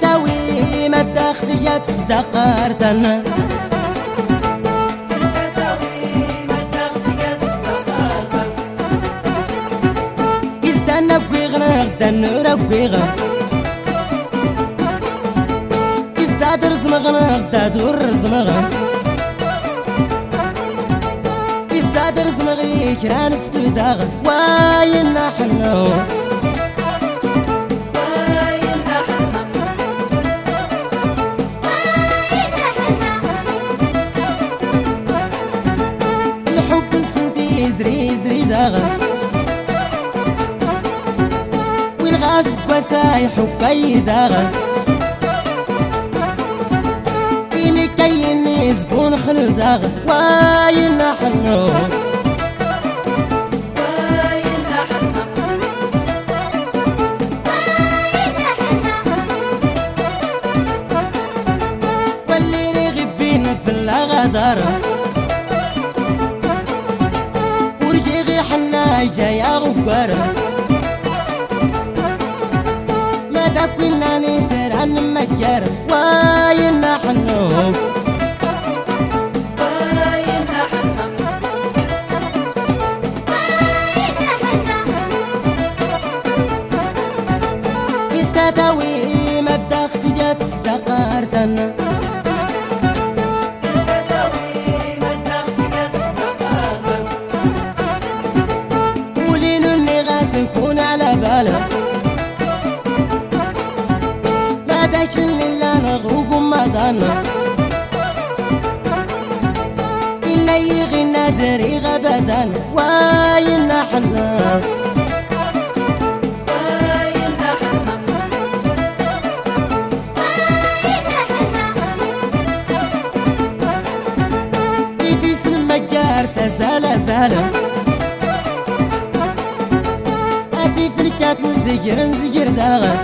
ستاوي مد اختيات استقرتنا يستنى بغيغنا غدا نرقيغا يستادر زمغنا غدا دور زمغا يستادر زمغي كران فتوداغ وايلنا حنو الحب السنتي زري زري داغا وين غاسب وساي حبي داغا كيمي كاين زبون خلو داغا وايلنا حنو واللي غبينا في الغدار ورجيغي حنا جايا غبارة ما دا كنا نسير عن المجارة وايلنا حنو في ستاوي مد اختجات استقرتنا سكون على باله ما داكش اللي نغوق وما ضانا إلا يغي نادري غبدان وايلنا حنا في سلم مجار تزال زاله في الكات نزجر داغا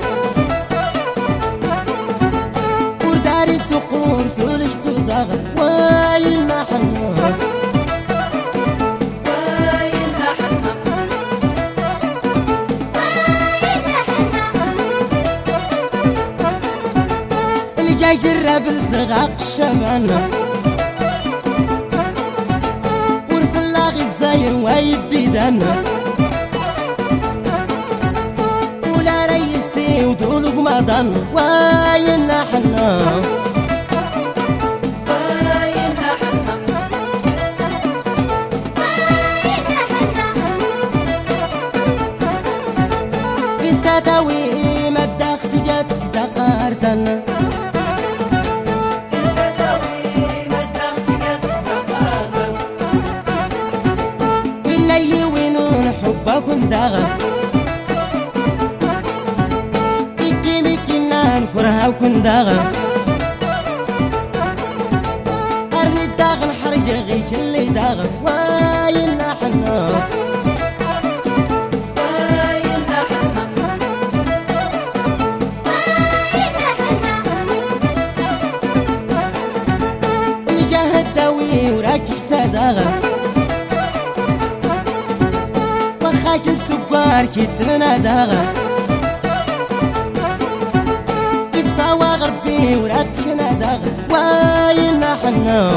ورداري السقور سولك سوداغا وايلنا حنا اللي جاي جرب الزغاق الشبانة ورفلاغي الزاير وايدي دانا ودولق ما ضن وايلنا حنا في ستاوي مد اختجات استقرتنا بالليل وينون حبك ونداغا كرها وكن داغا أرني داغن حرقة غيك اللي داغا وايلنا حنا اللي جاه الداوي وراك حساداغا وخاك السكر كترنا داغا وغربي وراتشنا داغا وايلنا حنا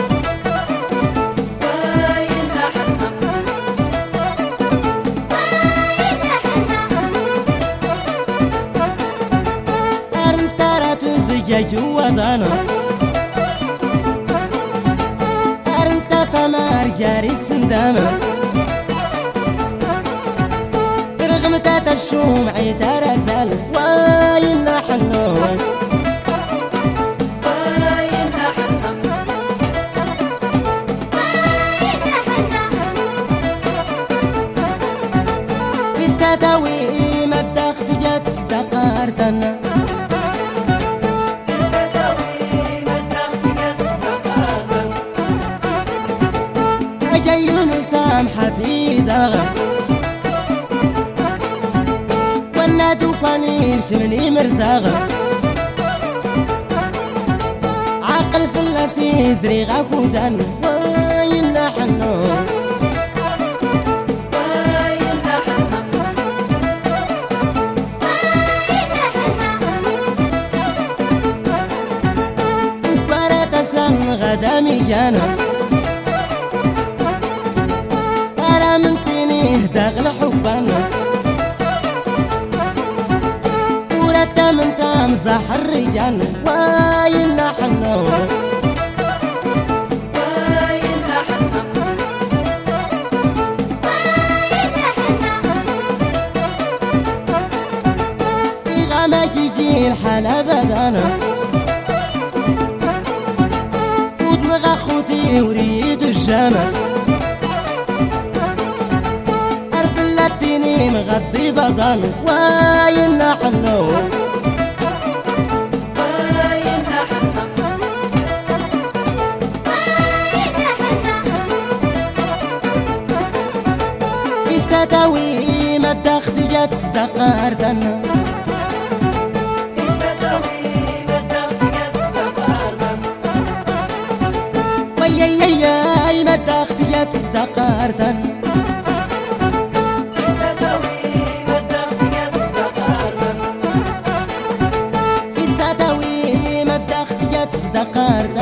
أرنتارا تزجا جوا دانا أرنتا فمار جاري السندامة رغم تاتا الشوم عيدا رزال وايلنا حنا ستاوي مد اختجات استقرتنا أجيون سامحتي داغا والنادو قانيل شمني مرزاغا عقل فلاسي زريغا خودان وايلنا حنو دامي جانا أنا من تيني داخل حبنا ورتا من تمزح الرجال وايلنا حنا ما يجي الحلا بدانا ودنغ خوتي وريد الشمس عرف اللاتيني مغطي بدانا وايلنا حنا في ستاوي ما الدخت جات استقر دنا ياي ما تاختي تستقرتن في ستاوي ما تاختي تستقرتن في ستاوي ما تاختي تستقرتن